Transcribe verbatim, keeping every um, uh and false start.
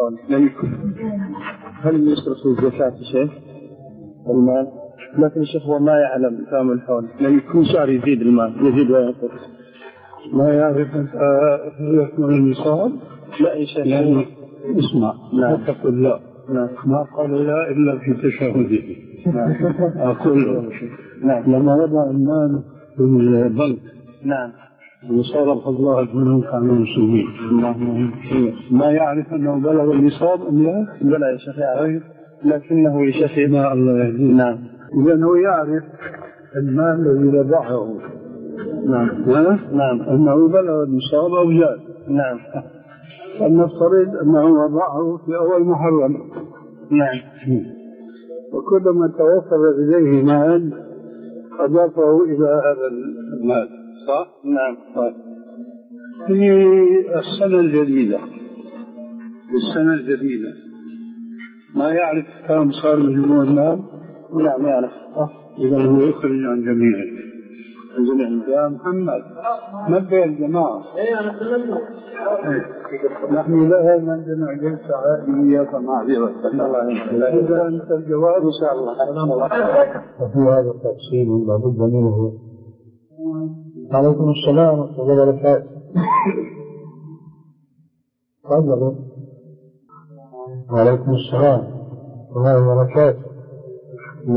الحول لم يكن. هل يصرف الزكاة شيء المال؟ لكن الشيخ هو ما يعلم كم الحول، لأن كل شهر يزيد المال، يزيد وينقص. ما يعرف أنت يكمل النصاب؟ لا يا شيخ. يعني اسمع، لا تقول لا. نعم. ما قال لا إلا في تشهده. نعم. أقول نعم. لما وضع المال في البنك نعم وصرف الله البنوك عن المسلمين، ما يعرف أنه بلغ النصاب أم لا؟ بلى يا شيخ يعرف، لكنه يا شيخ ما الله يهديه. نعم. لأنه يعرف المال الذي وضعه. نعم. نعم. أنه بلغ النصاب أو زاد. نعم. فلنفترض أنه وضعه في أول محرم. نعم. وكلما توفر إليه مال أضافه إلى هذا المال، صح؟ نعم. طيب. في السنة الجديدة في السنة الجديدة ما يعرف كم صار مجموع المال؟ نعم يعرف. إذا هو يخرج عن جميعه. عن جميعه. يا محمد نبه الجماعة. ايه أنا سلمت. نحن لا عندنا جلسة عائلية معذرة. إذا أنت الجواب إن شاء الله. وفي هذا التقسيم لابد منه. عليكم السلام ورحمة الله وبركاته. تفضلوا. وعليكم السلام ورحمة الله وبركاته.